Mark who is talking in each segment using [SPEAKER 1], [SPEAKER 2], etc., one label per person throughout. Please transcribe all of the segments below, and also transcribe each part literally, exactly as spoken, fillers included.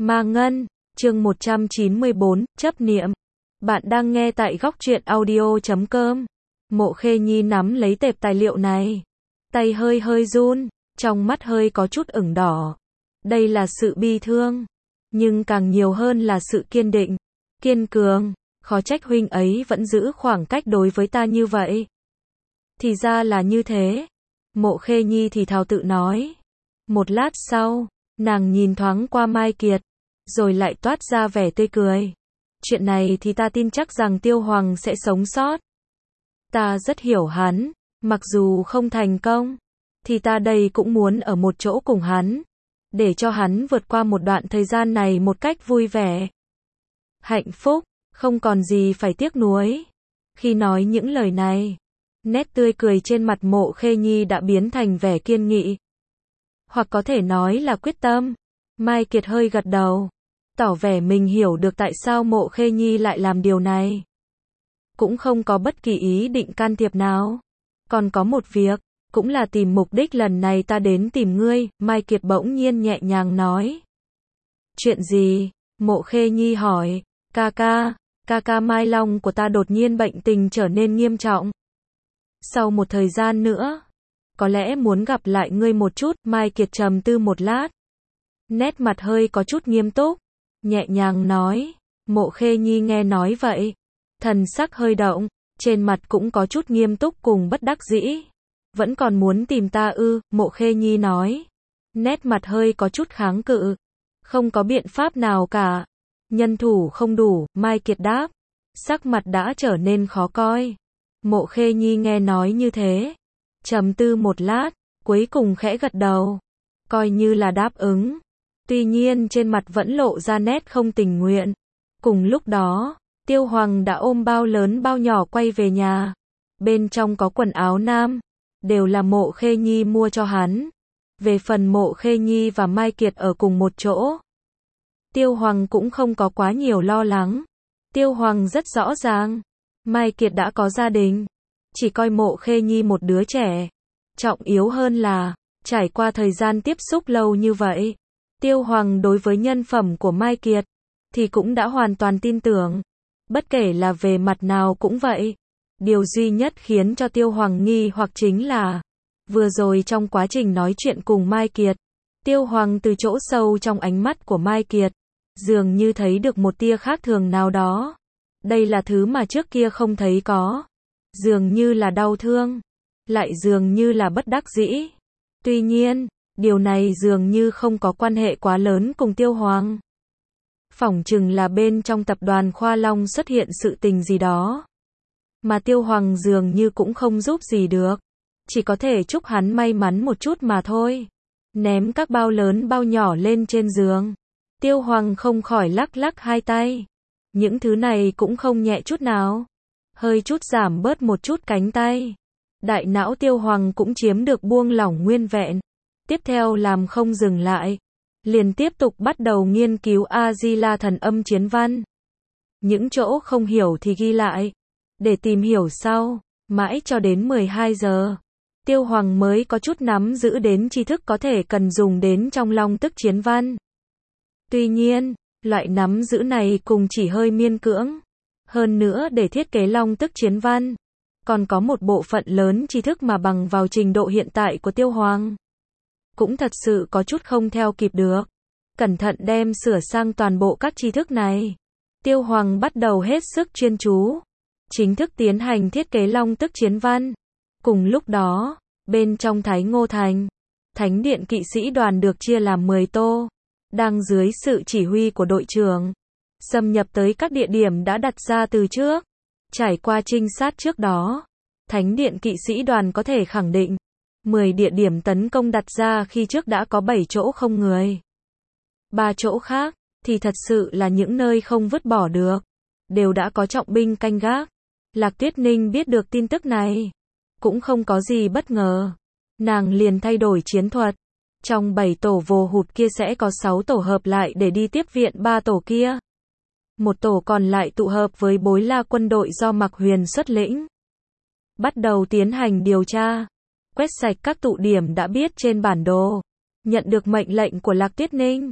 [SPEAKER 1] Ma Ngân, chương một trăm chín mươi bốn, chấp niệm. Bạn đang nghe tại góc truyện audio chấm com. Mộ Khê Nhi nắm lấy tệp tài liệu này. Tay hơi hơi run, trong mắt hơi có chút ửng đỏ. Đây là sự bi thương, nhưng càng nhiều hơn là sự kiên định, kiên cường. Khó trách huynh ấy vẫn giữ khoảng cách đối với ta như vậy. Thì ra là như thế. Mộ Khê Nhi thì thào tự nói. Một lát sau, nàng nhìn thoáng qua Mai Kiệt, rồi lại toát ra vẻ tươi cười. Chuyện này thì ta tin chắc rằng Tiêu Hoàng sẽ sống sót. Ta rất hiểu hắn, mặc dù không thành công, thì ta đây cũng muốn ở một chỗ cùng hắn, để cho hắn vượt qua một đoạn thời gian này một cách vui vẻ, hạnh phúc, không còn gì phải tiếc nuối. Khi nói những lời này, nét tươi cười trên mặt Mộ Khê Nhi đã biến thành vẻ kiên nghị, hoặc có thể nói là quyết tâm. Mai Kiệt hơi gật đầu, tỏ vẻ mình hiểu được tại sao Mộ Khê Nhi lại làm điều này. Cũng không có bất kỳ ý định can thiệp nào. Còn có một việc, cũng là tìm mục đích lần này ta đến tìm ngươi, Mai Kiệt bỗng nhiên nhẹ nhàng nói. Chuyện gì? Mộ Khê Nhi hỏi. Ca ca, ca ca Mai Long của ta đột nhiên bệnh tình trở nên nghiêm trọng. Sau một thời gian nữa, có lẽ muốn gặp lại ngươi một chút. Mai Kiệt trầm tư một lát, nét mặt hơi có chút nghiêm túc, nhẹ nhàng nói. Mộ Khê Nhi nghe nói vậy, thần sắc hơi động, trên mặt cũng có chút nghiêm túc cùng bất đắc dĩ. Vẫn còn muốn tìm ta ư? Mộ Khê Nhi nói, nét mặt hơi có chút kháng cự. Không có biện pháp nào cả, nhân thủ không đủ. Mai Kiệt đáp, sắc mặt đã trở nên khó coi. Mộ Khê Nhi nghe nói như thế, trầm tư một lát, cuối cùng khẽ gật đầu, coi như là đáp ứng. Tuy nhiên trên mặt vẫn lộ ra nét không tình nguyện. Cùng lúc đó, Tiêu Hoàng đã ôm bao lớn bao nhỏ quay về nhà. Bên trong có quần áo nam, đều là Mộ Khê Nhi mua cho hắn. Về phần Mộ Khê Nhi và Mai Kiệt ở cùng một chỗ, Tiêu Hoàng cũng không có quá nhiều lo lắng. Tiêu Hoàng rất rõ ràng, Mai Kiệt đã có gia đình, chỉ coi Mộ Khê Nhi một đứa trẻ. Trọng yếu hơn là, trải qua thời gian tiếp xúc lâu như vậy, Tiêu Hoàng đối với nhân phẩm của Mai Kiệt, thì cũng đã hoàn toàn tin tưởng. Bất kể là về mặt nào cũng vậy. Điều duy nhất khiến cho Tiêu Hoàng nghi hoặc chính là, vừa rồi trong quá trình nói chuyện cùng Mai Kiệt, Tiêu Hoàng từ chỗ sâu trong ánh mắt của Mai Kiệt, dường như thấy được một tia khác thường nào đó. Đây là thứ mà trước kia không thấy có. Dường như là đau thương, lại dường như là bất đắc dĩ. Tuy nhiên, điều này dường như không có quan hệ quá lớn cùng Tiêu Hoàng. Phỏng chừng là bên trong tập đoàn Khoa Long xuất hiện sự tình gì đó, mà Tiêu Hoàng dường như cũng không giúp gì được. Chỉ có thể chúc hắn may mắn một chút mà thôi. Ném các bao lớn bao nhỏ lên trên giường, Tiêu Hoàng không khỏi lắc lắc hai tay. Những thứ này cũng không nhẹ chút nào. Hơi chút giảm bớt một chút cánh tay, đại não Tiêu Hoàng cũng chiếm được buông lỏng nguyên vẹn. Tiếp theo làm không dừng lại, liền tiếp tục bắt đầu nghiên cứu A-di-la thần âm chiến văn. Những chỗ không hiểu thì ghi lại, để tìm hiểu sau. Mãi cho đến mười hai giờ, Tiêu Hoàng mới có chút nắm giữ đến tri thức có thể cần dùng đến trong long tức chiến văn. Tuy nhiên, loại nắm giữ này cùng chỉ hơi miên cưỡng. Hơn nữa để thiết kế long tức chiến văn, còn có một bộ phận lớn tri thức mà bằng vào trình độ hiện tại của Tiêu Hoàng, cũng thật sự có chút không theo kịp được. Cẩn thận đem sửa sang toàn bộ các tri thức này, Tiêu Hoàng bắt đầu hết sức chuyên chú, chính thức tiến hành thiết kế long tức chiến văn. Cùng lúc đó, bên trong Thái Ngô Thành, Thánh điện kỵ sĩ đoàn được chia làm mười tô, đang dưới sự chỉ huy của đội trưởng, xâm nhập tới các địa điểm đã đặt ra từ trước. Trải qua trinh sát trước đó, Thánh điện kỵ sĩ đoàn có thể khẳng định, mười địa điểm tấn công đặt ra khi trước đã có bảy chỗ không người. ba chỗ khác, thì thật sự là những nơi không vứt bỏ được, đều đã có trọng binh canh gác. Lạc Tuyết Ninh biết được tin tức này, cũng không có gì bất ngờ. Nàng liền thay đổi chiến thuật. Trong bảy tổ vồ hụt kia sẽ có sáu tổ hợp lại để đi tiếp viện ba tổ kia. Một tổ còn lại tụ hợp với Bối La quân đội do Mạc Huyền xuất lĩnh, bắt đầu tiến hành điều tra, quét sạch các tụ điểm đã biết trên bản đồ. Nhận được mệnh lệnh của Lạc Tuyết Ninh,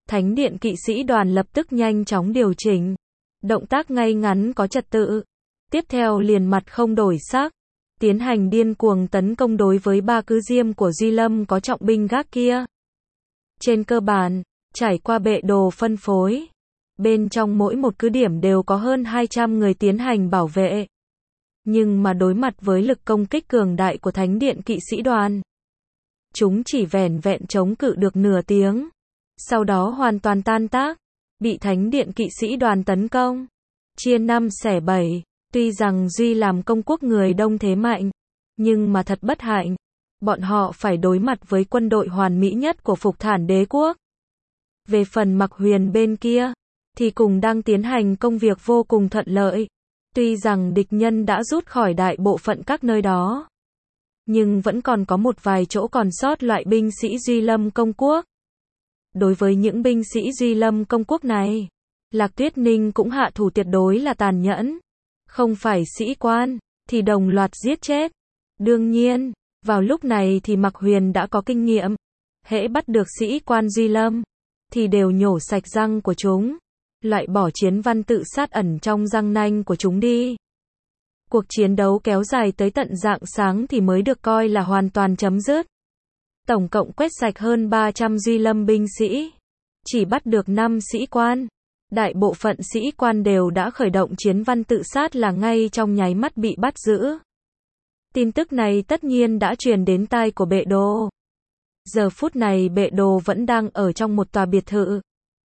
[SPEAKER 1] Thánh điện kỵ sĩ đoàn lập tức nhanh chóng điều chỉnh. Động tác ngay ngắn có trật tự. Tiếp theo liền mặt không đổi sắc. Tiến hành điên cuồng tấn công đối với ba cứ diêm của Duy Lâm có trọng binh gác kia. Trên cơ bản, trải qua bệ đồ phân phối. Bên trong mỗi một cứ điểm đều có hơn hai trăm người tiến hành bảo vệ. Nhưng mà đối mặt với lực công kích cường đại của Thánh điện kỵ sĩ đoàn, chúng chỉ vẻn vẹn chống cự được nửa tiếng. Sau đó hoàn toàn tan tác, bị Thánh điện kỵ sĩ đoàn tấn công. Chia năm xẻ bảy, tuy rằng Duy làm công quốc người đông thế mạnh, nhưng mà thật bất hạnh. Bọn họ phải đối mặt với quân đội hoàn mỹ nhất của Phục Thản đế quốc. Về phần Mặc Huyền bên kia, thì cùng đang tiến hành công việc vô cùng thuận lợi. Tuy rằng địch nhân đã rút khỏi đại bộ phận các nơi đó, nhưng vẫn còn có một vài chỗ còn sót loại binh sĩ Duy Lâm công quốc. Đối với những binh sĩ Duy Lâm công quốc này, Lạc Tuyết Ninh cũng hạ thủ tuyệt đối là tàn nhẫn. Không phải sĩ quan, thì đồng loạt giết chết. Đương nhiên, vào lúc này thì Mặc Huyền đã có kinh nghiệm. Hễ bắt được sĩ quan Duy Lâm, thì đều nhổ sạch răng của chúng. Loại bỏ chiến văn tự sát ẩn trong răng nanh của chúng đi. Cuộc chiến đấu kéo dài tới tận rạng sáng thì mới được coi là hoàn toàn chấm dứt. Tổng cộng quét sạch hơn ba trăm Duy Lâm binh sĩ. Chỉ bắt được năm sĩ quan. Đại bộ phận sĩ quan đều đã khởi động chiến văn tự sát là ngay trong nháy mắt bị bắt giữ. Tin tức này tất nhiên đã truyền đến tai của Bệ Đồ. Giờ phút này Bệ Đồ vẫn đang ở trong một tòa biệt thự.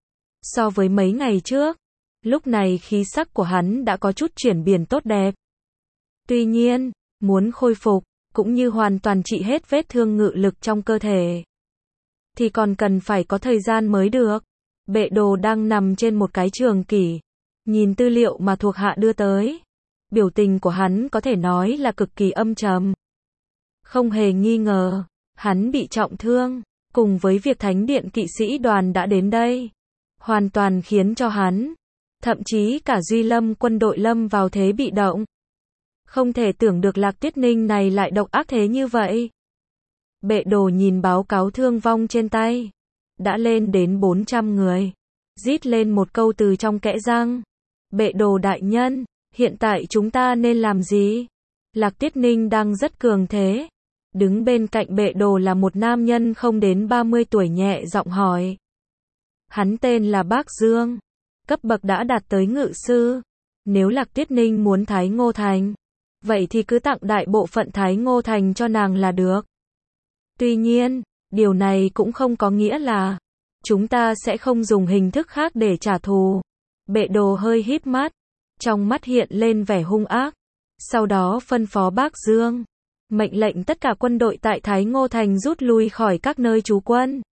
[SPEAKER 1] So với mấy ngày trước, lúc này khí sắc của hắn đã có chút chuyển biến tốt đẹp. Tuy nhiên, muốn khôi phục, cũng như hoàn toàn trị hết vết thương ngự lực trong cơ thể, thì còn cần phải có thời gian mới được. Bệ Đồ đang nằm trên một cái trường kỷ, nhìn tư liệu mà thuộc hạ đưa tới. Biểu tình của hắn có thể nói là cực kỳ âm trầm. Không hề nghi ngờ, hắn bị trọng thương, cùng với việc Thánh điện kỵ sĩ đoàn đã đến đây, hoàn toàn khiến cho hắn, thậm chí cả Duy Lâm quân đội lâm vào thế bị động. Không thể tưởng được Lạc Tuyết Ninh này lại độc ác thế như vậy. Bệ Đồ nhìn báo cáo thương vong trên tay, đã lên đến bốn trăm người. Rít lên một câu từ trong kẽ răng. Bệ Đồ đại nhân, hiện tại chúng ta nên làm gì? Lạc Tuyết Ninh đang rất cường thế. Đứng bên cạnh Bệ Đồ là một nam nhân không đến ba mươi tuổi nhẹ giọng hỏi. Hắn tên là Bác Dương, cấp bậc đã đạt tới ngự sư. Nếu Lạc Tuyết Ninh muốn Thái Ngô Thành, vậy thì cứ tặng đại bộ phận Thái Ngô Thành cho nàng là được. Tuy nhiên, điều này cũng không có nghĩa là chúng ta sẽ không dùng hình thức khác để trả thù. Bệ Đồ hơi híp mắt, trong mắt hiện lên vẻ hung ác. Sau đó phân phó Bác Dương, mệnh lệnh tất cả quân đội tại Thái Ngô Thành rút lui khỏi các nơi trú quân.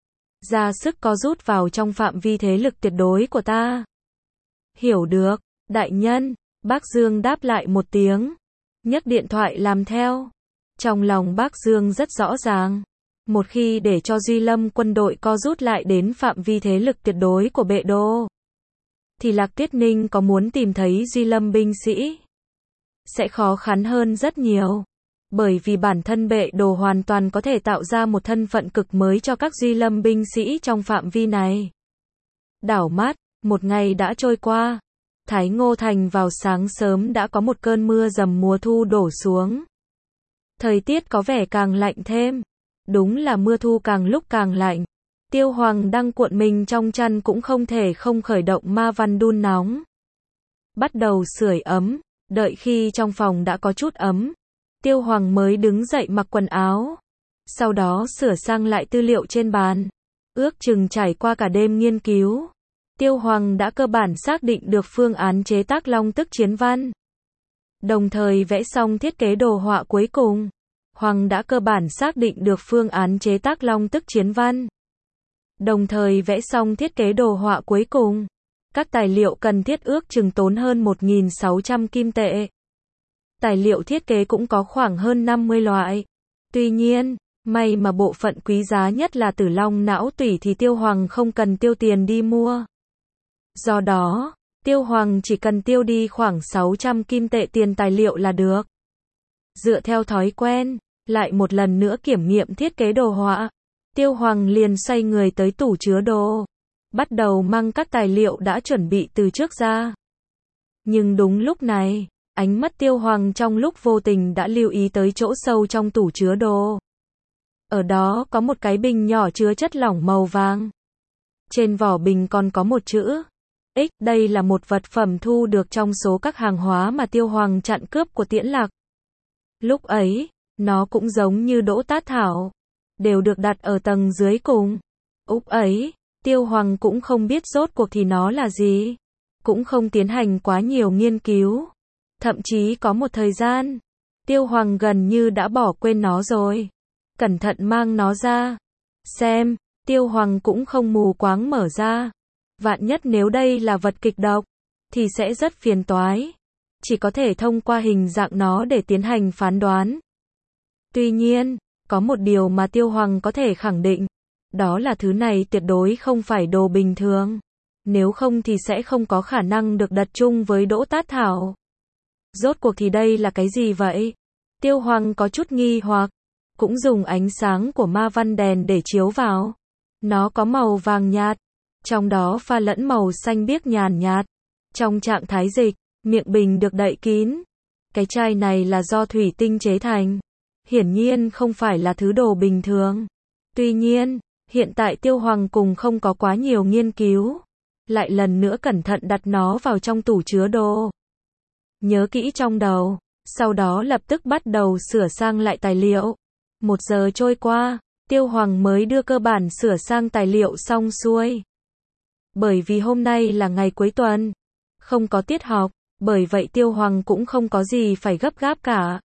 [SPEAKER 1] Ra sức có rút vào trong phạm vi thế lực tuyệt đối của ta. Hiểu được, đại nhân. Bác Dương đáp lại một tiếng, nhấc điện thoại làm theo. Trong lòng Bác Dương rất rõ ràng, một khi để cho Duy Lâm quân đội co rút lại đến phạm vi thế lực tuyệt đối của Bệ Đồ, thì Lạc Tuyết Ninh có muốn tìm thấy Duy Lâm binh sĩ sẽ khó khăn hơn rất nhiều. Bởi vì bản thân Bệ Đồ hoàn toàn có thể tạo ra một thân phận cực mới cho các Duy Lâm binh sĩ trong phạm vi này. Đảo mắt, một ngày đã trôi qua. Thái Ngô Thành vào sáng sớm đã có một cơn mưa dầm mùa thu đổ xuống. Thời tiết có vẻ càng lạnh thêm. Đúng là mưa thu càng lúc càng lạnh. Tiêu Hoàng đang cuộn mình trong chăn cũng không thể không khởi động ma văn đun nóng. Bắt đầu sưởi ấm, đợi khi trong phòng đã có chút ấm, Tiêu Hoàng mới đứng dậy mặc quần áo. Sau đó sửa sang lại tư liệu trên bàn. Ước chừng trải qua cả đêm nghiên cứu, Tiêu Hoàng đã cơ bản xác định được phương án chế tác long tức chiến văn. Đồng thời vẽ xong thiết kế đồ họa cuối cùng. Hoàng đã cơ bản xác định được phương án chế tác long tức chiến văn. Đồng thời vẽ xong thiết kế đồ họa cuối cùng. Các tài liệu cần thiết ước chừng tốn hơn một nghìn sáu trăm kim tệ. Tài liệu thiết kế cũng có khoảng hơn năm mươi loại. Tuy nhiên, may mà bộ phận quý giá nhất là Tử Long não tủy thì Tiêu Hoàng không cần tiêu tiền đi mua. Do đó, Tiêu Hoàng chỉ cần tiêu đi khoảng sáu trăm kim tệ tiền tài liệu là được. Dựa theo thói quen, lại một lần nữa kiểm nghiệm thiết kế đồ họa, Tiêu Hoàng liền xoay người tới tủ chứa đồ. bắt đầu mang các tài liệu đã chuẩn bị từ trước ra. Nhưng đúng lúc này, ánh mắt Tiêu Hoàng trong lúc vô tình đã lưu ý tới chỗ sâu trong tủ chứa đồ. Ở đó có một cái bình nhỏ chứa chất lỏng màu vàng. Trên vỏ bình còn có một chữ X, đây là một vật phẩm thu được trong số các hàng hóa mà Tiêu Hoàng chặn cướp của Tiễn Lạc. Lúc ấy, nó cũng giống như đỗ tát thảo, đều được đặt ở tầng dưới cùng. Úp ấy, Tiêu Hoàng cũng không biết rốt cuộc thì nó là gì, cũng không tiến hành quá nhiều nghiên cứu. Thậm chí có một thời gian, Tiêu Hoàng gần như đã bỏ quên nó rồi. Cẩn thận mang nó ra xem, Tiêu Hoàng cũng không mù quáng mở ra. Vạn nhất nếu đây là vật kịch độc, thì sẽ rất phiền toái. Chỉ có thể thông qua hình dạng nó để tiến hành phán đoán. Tuy nhiên, có một điều mà Tiêu Hoàng có thể khẳng định, đó là thứ này tuyệt đối không phải đồ bình thường. Nếu không thì sẽ không có khả năng được đặt chung với đỗ tát thảo. Rốt cuộc thì đây là cái gì vậy? Tiêu Hoàng có chút nghi hoặc, cũng dùng ánh sáng của ma văn đèn để chiếu vào. Nó có màu vàng nhạt, trong đó pha lẫn màu xanh biếc nhàn nhạt. Trong trạng thái dịch, miệng bình được đậy kín. Cái chai này là do thủy tinh chế thành. Hiển nhiên không phải là thứ đồ bình thường. Tuy nhiên, hiện tại Tiêu Hoàng cùng không có quá nhiều nghiên cứu. Lại lần nữa cẩn thận đặt nó vào trong tủ chứa đồ. Nhớ kỹ trong đầu, sau đó lập tức bắt đầu sửa sang lại tài liệu. Một giờ trôi qua, Tiêu Hoàng mới đưa cơ bản sửa sang tài liệu xong xuôi. Bởi vì hôm nay là ngày cuối tuần, không có tiết học, bởi vậy Tiêu Hoàng cũng không có gì phải gấp gáp cả.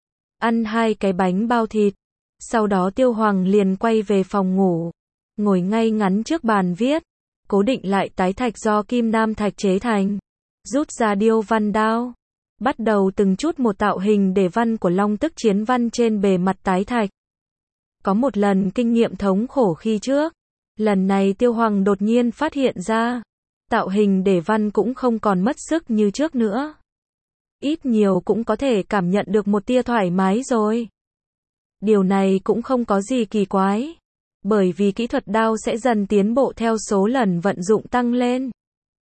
[SPEAKER 1] Ăn hai cái bánh bao thịt, sau đó Tiêu Hoàng liền quay về phòng ngủ, ngồi ngay ngắn trước bàn viết, cố định lại tái thạch do kim nam thạch chế thành, rút ra điêu văn đao, bắt đầu từng chút một tạo hình để văn của Long Tức Chiến Văn trên bề mặt tái thạch. Có một lần kinh nghiệm thống khổ khi trước, lần này Tiêu Hoàng đột nhiên phát hiện ra, tạo hình để văn cũng không còn mất sức như trước nữa. Ít nhiều cũng có thể cảm nhận được một tia thoải mái rồi. Điều này cũng không có gì kỳ quái, bởi vì kỹ thuật đao sẽ dần tiến bộ theo số lần vận dụng tăng lên.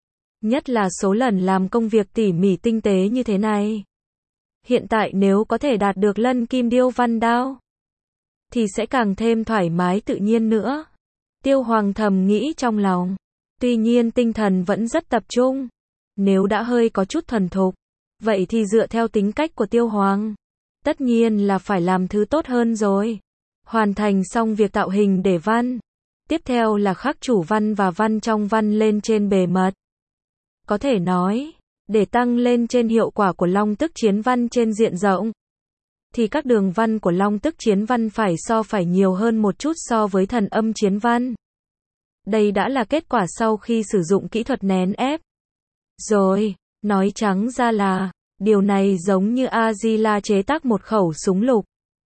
[SPEAKER 1] Nhất là số lần làm công việc tỉ mỉ tinh tế như thế này. Hiện tại nếu có thể đạt được lân kim điêu văn đao, thì sẽ càng thêm thoải mái tự nhiên nữa. Tiêu Hoàng thầm nghĩ trong lòng. Tuy nhiên tinh thần vẫn rất tập trung. Nếu đã hơi có chút thuần thục, vậy thì dựa theo tính cách của Tiêu Hoàng, tất nhiên là phải làm thứ tốt hơn rồi. Hoàn thành xong việc tạo hình để văn. Tiếp theo là khắc chủ văn và văn trong văn lên trên bề mặt. Có thể nói, để tăng lên trên hiệu quả của Long Tức Chiến Văn trên diện rộng, thì các đường văn của Long Tức Chiến Văn phải so phải nhiều hơn một chút so với Thần Âm Chiến Văn. Đây đã là kết quả sau khi sử dụng kỹ thuật nén ép. Rồi, nói trắng ra là, điều này giống như A-di-la chế tác một khẩu súng lục.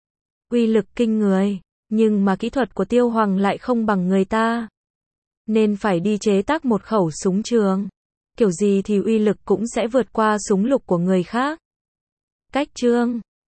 [SPEAKER 1] Uy lực kinh người, nhưng mà kỹ thuật của Tiêu Hoàng lại không bằng người ta. Nên phải đi chế tác một khẩu súng trường. Kiểu gì thì uy lực cũng sẽ vượt qua súng lục của người khác. Cách chương